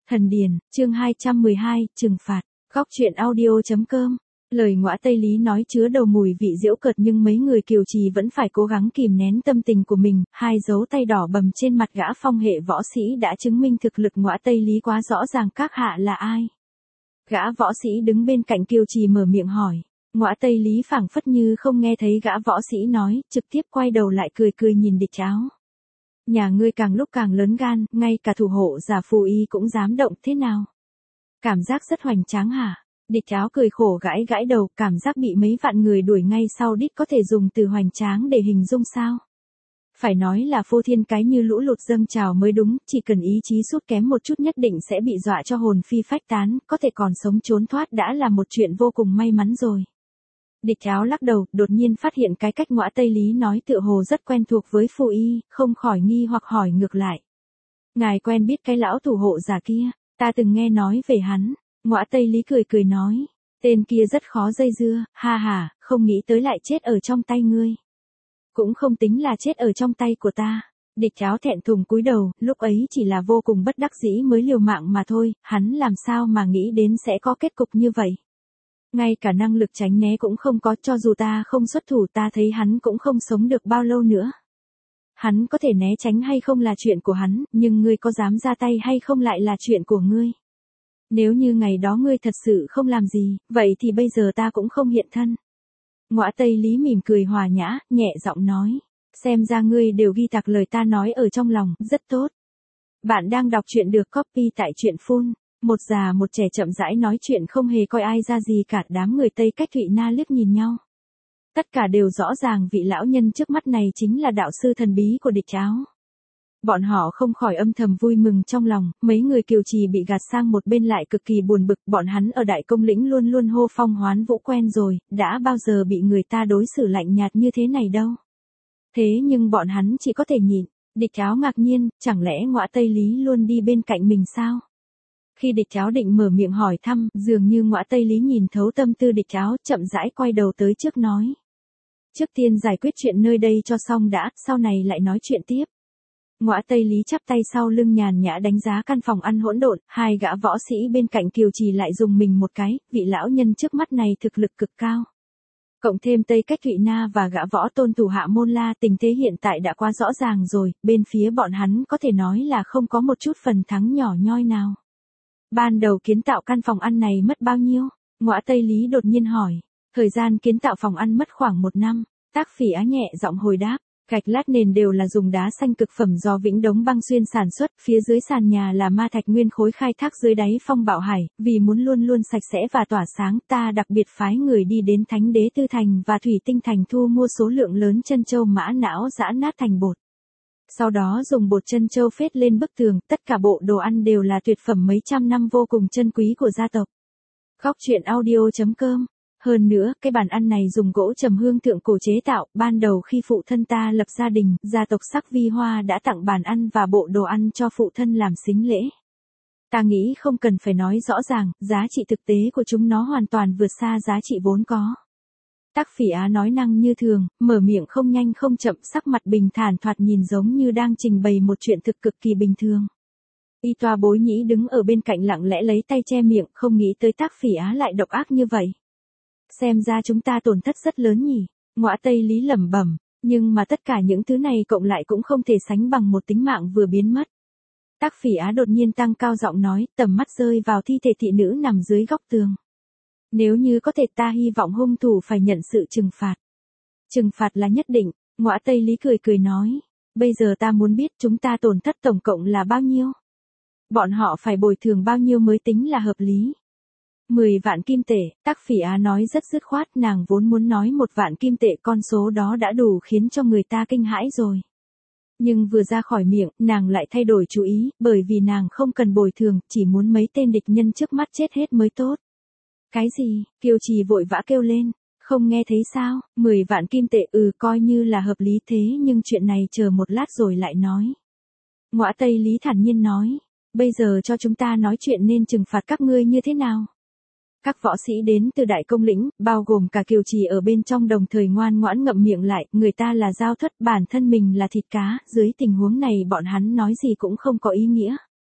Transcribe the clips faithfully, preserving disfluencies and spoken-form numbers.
Thần Điền, chương hai trăm mười hai, trừng phạt. Góc truyện audio.com. Lời Ngõa Tây Lý nói chứa đầu mùi vị giễu cợt nhưng mấy người kiều trì vẫn phải cố gắng kìm nén tâm tình của mình, hai dấu tay đỏ bầm trên mặt gã phong hệ võ sĩ đã chứng minh thực lực Ngõa Tây Lý quá rõ ràng. Các hạ là ai? Gã võ sĩ đứng bên cạnh kiều trì mở miệng hỏi. Ngõa Tây Lý phảng phất như không nghe thấy gã võ sĩ nói, trực tiếp quay đầu lại cười cười nhìn địch áo. Nhà ngươi càng lúc càng lớn gan, ngay cả thủ hộ giả phù y cũng dám động, thế nào? Cảm giác rất hoành tráng hả? Địch áo cười khổ gãi gãi đầu, cảm giác bị mấy vạn người đuổi ngay sau đít có thể dùng từ hoành tráng để hình dung sao? Phải nói là phô thiên cái như lũ lụt dâng trào mới đúng, chỉ cần ý chí sút kém một chút nhất định sẽ bị dọa cho hồn phi phách tán, có thể còn sống trốn thoát đã là một chuyện vô cùng may mắn rồi. Địch áo lắc đầu, đột nhiên phát hiện cái cách Ngõa Tây Lý nói tựa hồ rất quen thuộc với phù y, không khỏi nghi hoặc hỏi ngược lại. Ngài quen biết cái lão thủ hộ giả kia, ta từng nghe nói về hắn. Ngõa Tây Lý cười cười nói, tên kia rất khó dây dưa, ha ha, không nghĩ tới lại chết ở trong tay ngươi. Cũng không tính là chết ở trong tay của ta. Địch áo thẹn thùng cúi đầu, lúc ấy chỉ là vô cùng bất đắc dĩ mới liều mạng mà thôi, hắn làm sao mà nghĩ đến sẽ có kết cục như vậy. Ngay cả năng lực tránh né cũng không có, cho dù ta không xuất thủ ta thấy hắn cũng không sống được bao lâu nữa. Hắn có thể né tránh hay không là chuyện của hắn, nhưng ngươi có dám ra tay hay không lại là chuyện của ngươi. Nếu như ngày đó ngươi thật sự không làm gì, vậy thì bây giờ ta cũng không hiện thân. Ngõa Tây Lý mỉm cười hòa nhã, nhẹ giọng nói. Xem ra ngươi đều ghi tạc lời ta nói ở trong lòng, rất tốt. Bạn đang đọc truyện được copy tại truyện phun. Một già một trẻ chậm rãi nói chuyện không hề coi ai ra gì cả. Đám người Tây Cách Thụy Na liếc nhìn nhau. Tất cả đều rõ ràng vị lão nhân trước mắt này chính là đạo sư thần bí của địch áo. Bọn họ không khỏi âm thầm vui mừng trong lòng, mấy người kiều trì bị gạt sang một bên lại cực kỳ buồn bực, bọn hắn ở đại công lĩnh luôn luôn hô phong hoán vũ quen rồi, đã bao giờ bị người ta đối xử lạnh nhạt như thế này đâu. Thế nhưng bọn hắn chỉ có thể nhịn. Địch áo ngạc nhiên, chẳng lẽ Ngõa Tây Lý luôn đi bên cạnh mình sao? Khi địch áo định mở miệng hỏi thăm, dường như Ngõa Tây Lý nhìn thấu tâm tư địch áo, chậm rãi quay đầu tới trước nói. Trước tiên giải quyết chuyện nơi đây cho xong đã, sau này lại nói chuyện tiếp. Ngõa Tây Lý chắp tay sau lưng nhàn nhã đánh giá căn phòng ăn hỗn độn, hai gã võ sĩ bên cạnh kiều trì lại dùng mình một cái, vị lão nhân trước mắt này thực lực cực cao. Cộng thêm Tây Cách Thụy Na và gã võ tôn thủ hạ Môn La, tình thế hiện tại đã quá rõ ràng rồi, bên phía bọn hắn có thể nói là không có một chút phần thắng nhỏ nhoi nào. Ban đầu kiến tạo căn phòng ăn này mất bao nhiêu? Ngõa Tây Lý đột nhiên hỏi. Thời gian kiến tạo phòng ăn mất khoảng một năm. Tác Phỉ Á nhẹ giọng hồi đáp. Gạch lát nền đều là dùng đá xanh cực phẩm do Vĩnh Đống Băng Xuyên sản xuất, phía dưới sàn nhà là ma thạch nguyên khối khai thác dưới đáy Phong Bảo Hải, vì muốn luôn luôn sạch sẽ và tỏa sáng, ta đặc biệt phái người đi đến Thánh Đế Tư Thành và Thủy Tinh Thành thu mua số lượng lớn chân châu mã não giã nát thành bột. Sau đó dùng bột chân châu phết lên bức tường, tất cả bộ đồ ăn đều là tuyệt phẩm mấy trăm năm vô cùng chân quý của gia tộc. Góc truyện audio.com. Hơn nữa, cái bàn ăn này dùng gỗ trầm hương thượng cổ chế tạo, ban đầu khi phụ thân ta lập gia đình, gia tộc Sắc Vi Hoa đã tặng bàn ăn và bộ đồ ăn cho phụ thân làm sính lễ. Ta nghĩ không cần phải nói rõ ràng, giá trị thực tế của chúng nó hoàn toàn vượt xa giá trị vốn có. Tác Phỉ Á nói năng như thường, mở miệng không nhanh không chậm, sắc mặt bình thản thoạt nhìn giống như đang trình bày một chuyện thực cực kỳ bình thường. Y Toa Bối Nhĩ đứng ở bên cạnh lặng lẽ lấy tay che miệng, không nghĩ tới Tác Phỉ Á lại độc ác như vậy. Xem ra chúng ta tổn thất rất lớn nhỉ. Ngõa Tây Lý lẩm bẩm, nhưng mà tất cả những thứ này cộng lại cũng không thể sánh bằng một tính mạng vừa biến mất. Tác Phỉ Á đột nhiên tăng cao giọng nói, tầm mắt rơi vào thi thể thị nữ nằm dưới góc tường. Nếu như có thể ta hy vọng hung thủ phải nhận sự trừng phạt. Trừng phạt là nhất định. Ngõa Tây Lý cười cười nói, bây giờ ta muốn biết chúng ta tổn thất tổng cộng là bao nhiêu. Bọn họ phải bồi thường bao nhiêu mới tính là hợp lý. Mười vạn kim tệ, Tác Phỉ Á nói rất dứt khoát, nàng vốn muốn nói một vạn kim tệ, con số đó đã đủ khiến cho người ta kinh hãi rồi. Nhưng vừa ra khỏi miệng, nàng lại thay đổi chủ ý, bởi vì nàng không cần bồi thường, chỉ muốn mấy tên địch nhân trước mắt chết hết mới tốt. Cái gì? Kiều trì vội vã kêu lên, không nghe thấy sao? Mười vạn kim tệ, ừ coi như là hợp lý thế nhưng chuyện này chờ một lát rồi lại nói. Ngõa Tây Lý thản nhiên nói, bây giờ cho chúng ta nói chuyện nên trừng phạt các ngươi như thế nào? Các võ sĩ đến từ đại công lĩnh, bao gồm cả kiều trì ở bên trong đồng thời ngoan ngoãn ngậm miệng lại, người ta là giao thất, bản thân mình là thịt cá, dưới tình huống này bọn hắn nói gì cũng không có ý nghĩa.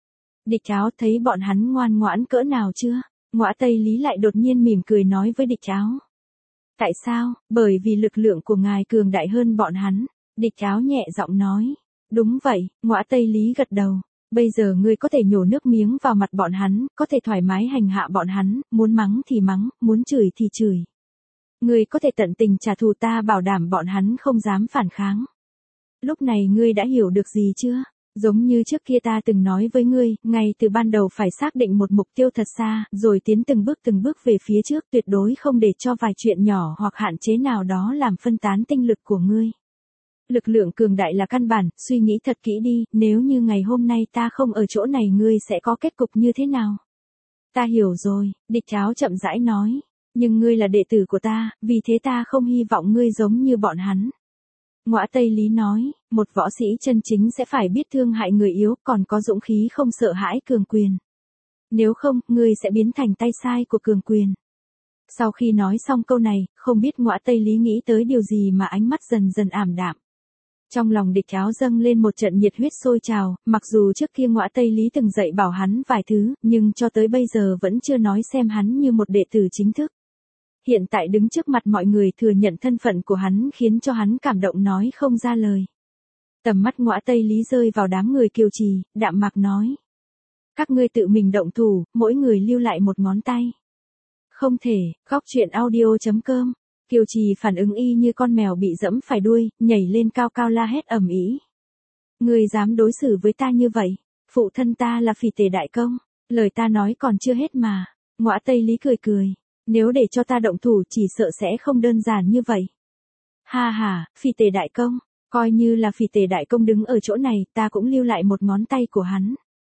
Địch Áo thấy bọn hắn ngoan ngoãn cỡ nào chưa? Ngõa Tây Lý lại đột nhiên mỉm cười nói với Địch Áo. Tại sao? Bởi vì lực lượng của ngài cường đại hơn bọn hắn. Địch Áo nhẹ giọng nói. Đúng vậy, Ngõa Tây Lý gật đầu. Bây giờ ngươi có thể nhổ nước miếng vào mặt bọn hắn, có thể thoải mái hành hạ bọn hắn, muốn mắng thì mắng, muốn chửi thì chửi. Ngươi có thể tận tình trả thù, ta bảo đảm bọn hắn không dám phản kháng. Lúc này ngươi đã hiểu được gì chưa? Giống như trước kia ta từng nói với ngươi, ngay từ ban đầu phải xác định một mục tiêu thật xa, rồi tiến từng bước từng bước về phía trước, tuyệt đối không để cho vài chuyện nhỏ hoặc hạn chế nào đó làm phân tán tinh lực của ngươi. Lực lượng cường đại là căn bản, suy nghĩ thật kỹ đi, nếu như ngày hôm nay ta không ở chỗ này ngươi sẽ có kết cục như thế nào? Ta hiểu rồi, Địch Áo chậm rãi nói, nhưng ngươi là đệ tử của ta, vì thế ta không hy vọng ngươi giống như bọn hắn. Ngõa Tây Lý nói, một võ sĩ chân chính sẽ phải biết thương hại người yếu, còn có dũng khí không sợ hãi cường quyền. Nếu không, ngươi sẽ biến thành tay sai của cường quyền. Sau khi nói xong câu này, không biết Ngõa Tây Lý nghĩ tới điều gì mà ánh mắt dần dần ảm đạm. Trong lòng Địch Áo dâng lên một trận nhiệt huyết sôi trào, mặc dù trước kia Ngõa Tây Lý từng dạy bảo hắn vài thứ, nhưng cho tới bây giờ vẫn chưa nói xem hắn như một đệ tử chính thức. Hiện tại đứng trước mặt mọi người thừa nhận thân phận của hắn khiến cho hắn cảm động nói không ra lời. Tầm mắt Ngõa Tây Lý rơi vào đám người Kiều Trì, đạm mạc nói. Các ngươi tự mình động thủ, mỗi người lưu lại một ngón tay. Không thể, góc truyện audio chấm com. Kiều Trì phản ứng y như con mèo bị dẫm phải đuôi, nhảy lên cao cao la hét ầm ĩ. Ngươi dám đối xử với ta như vậy? Phụ thân ta là Phì Tề Đại Công. Lời ta nói còn chưa hết mà. Ngõa Tây Lý cười cười. Nếu để cho ta động thủ chỉ sợ sẽ không đơn giản như vậy. Ha ha, Phì Tề Đại Công. Coi như là Phì Tề Đại Công đứng ở chỗ này, ta cũng lưu lại một ngón tay của hắn.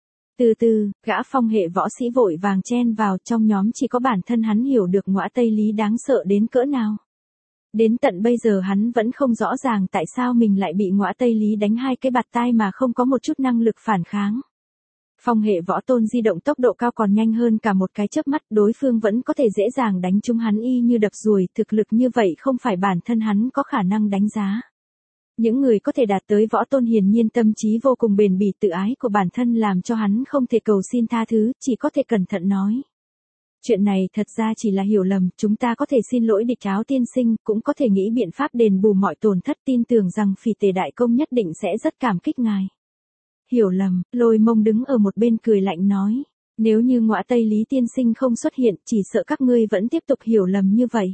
Từ từ, gã phong hệ võ sĩ vội vàng chen vào, trong nhóm chỉ có bản thân hắn hiểu được Ngõa Tây Lý đáng sợ đến cỡ nào. Đến tận bây giờ hắn vẫn không rõ ràng tại sao mình lại bị Ngõa Tây Lý đánh hai cái bạt tai mà không có một chút năng lực phản kháng. Phong hệ võ tôn di động tốc độ cao còn nhanh hơn cả một cái chớp mắt, đối phương vẫn có thể dễ dàng đánh trúng hắn y như đập ruồi, thực lực như vậy không phải bản thân hắn có khả năng đánh giá. Những người có thể đạt tới võ tôn hiển nhiên tâm trí vô cùng bền bỉ, tự ái của bản thân làm cho hắn không thể cầu xin tha thứ, chỉ có thể cẩn thận nói. Chuyện này thật ra chỉ là hiểu lầm, chúng ta có thể xin lỗi Địch Áo tiên sinh, cũng có thể nghĩ biện pháp đền bù mọi tổn thất, tin tưởng rằng Phì Tề Đại Công nhất định sẽ rất cảm kích ngài. Hiểu lầm, Lôi Mông đứng ở một bên cười lạnh nói. Nếu như Ngõa Tây Lý tiên sinh không xuất hiện, chỉ sợ các ngươi vẫn tiếp tục hiểu lầm như vậy.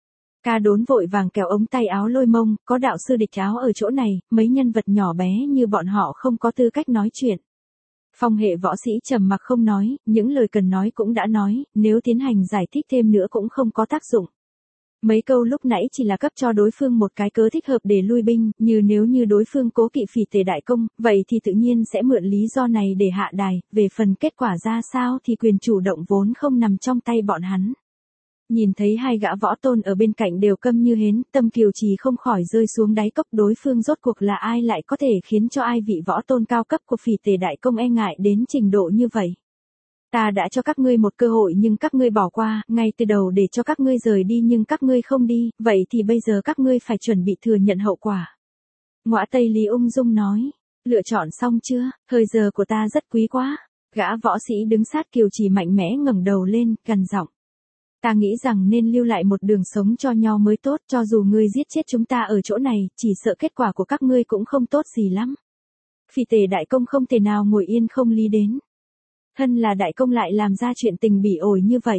Ca Đốn vội vàng kéo ống tay áo Lôi Mông, có đạo sư Địch Áo ở chỗ này, mấy nhân vật nhỏ bé như bọn họ không có tư cách nói chuyện. Phong hệ võ sĩ trầm mặc không nói, những lời cần nói cũng đã nói, nếu tiến hành giải thích thêm nữa cũng không có tác dụng. Mấy câu lúc nãy chỉ là cấp cho đối phương một cái cớ thích hợp để lui binh, như nếu như đối phương cố kỵ Phì Tề Đại Công, vậy thì tự nhiên sẽ mượn lý do này để hạ đài, về phần kết quả ra sao thì quyền chủ động vốn không nằm trong tay bọn hắn. Nhìn thấy hai gã võ tôn ở bên cạnh đều câm như hến, tâm Kiều Trì không khỏi rơi xuống đáy cốc, đối phương rốt cuộc là ai lại có thể khiến cho ai vị võ tôn cao cấp của Phì Tề Đại Công e ngại đến trình độ như vậy. Ta đã cho các ngươi một cơ hội nhưng các ngươi bỏ qua, ngay từ đầu để cho các ngươi rời đi nhưng các ngươi không đi, vậy thì bây giờ các ngươi phải chuẩn bị thừa nhận hậu quả. Ngõa Tây Lý ung dung nói, lựa chọn xong chưa, thời giờ của ta rất quý quá. Gã võ sĩ đứng sát Kiều Trì mạnh mẽ ngẩng đầu lên, gằn giọng. Ta nghĩ rằng nên lưu lại một đường sống cho nhau mới tốt, cho dù ngươi giết chết chúng ta ở chỗ này, chỉ sợ kết quả của các ngươi cũng không tốt gì lắm. Phì Tề Đại Công không thể nào ngồi yên không lý đến. Thân là đại công lại làm ra chuyện tình bỉ ổi như vậy.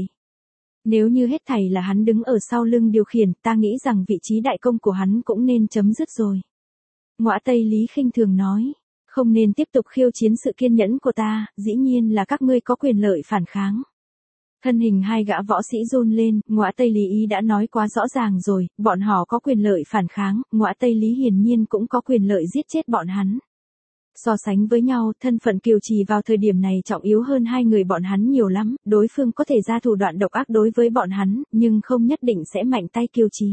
Nếu như hết thảy là hắn đứng ở sau lưng điều khiển, ta nghĩ rằng vị trí đại công của hắn cũng nên chấm dứt rồi. Ngõa Tây Lý khinh thường nói, không nên tiếp tục khiêu chiến sự kiên nhẫn của ta, dĩ nhiên là các ngươi có quyền lợi phản kháng. Thân hình hai gã võ sĩ run lên, Ngõa Tây Lý ý đã nói quá rõ ràng rồi, bọn họ có quyền lợi phản kháng, Ngõa Tây Lý hiển nhiên cũng có quyền lợi giết chết bọn hắn. So sánh với nhau, thân phận Kiều Trì vào thời điểm này trọng yếu hơn hai người bọn hắn nhiều lắm, đối phương có thể ra thủ đoạn độc ác đối với bọn hắn, nhưng không nhất định sẽ mạnh tay Kiều Trì.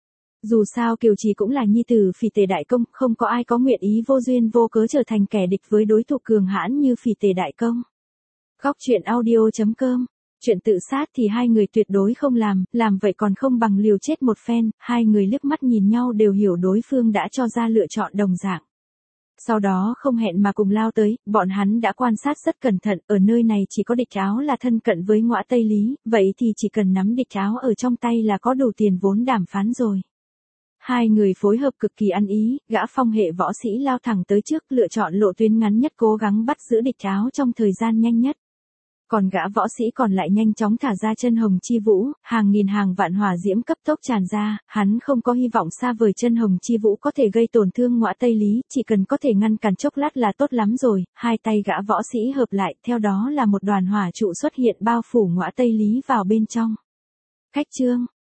Dù sao Kiều Trì cũng là nhi tử Phì Tề Đại Công, không có ai có nguyện ý vô duyên vô cớ trở thành kẻ địch với đối thủ cường hãn như Phì Tề Đại Công. Góc truyện audio chấm com. Chuyện tự sát thì hai người tuyệt đối không làm, làm vậy còn không bằng liều chết một phen, hai người liếc mắt nhìn nhau đều hiểu đối phương đã cho ra lựa chọn đồng dạng. Sau đó không hẹn mà cùng lao tới, bọn hắn đã quan sát rất cẩn thận, ở nơi này chỉ có địch áo là thân cận với ngõa Tây Lý, vậy thì chỉ cần nắm địch áo ở trong tay là có đủ tiền vốn đàm phán rồi. Hai người phối hợp cực kỳ ăn ý, gã phong hệ võ sĩ lao thẳng tới trước, lựa chọn lộ tuyến ngắn nhất, cố gắng bắt giữ địch áo trong thời gian nhanh nhất. Còn gã võ sĩ còn lại nhanh chóng thả ra chân hồng chi vũ, hàng nghìn hàng vạn hỏa diễm cấp tốc tràn ra, hắn không có hy vọng xa vời chân hồng chi vũ có thể gây tổn thương ngõa Tây Lý, chỉ cần có thể ngăn cản chốc lát là tốt lắm rồi. Hai tay gã võ sĩ hợp lại, theo đó là một đoàn hỏa trụ xuất hiện bao phủ ngõa Tây Lý vào bên trong. Khách chương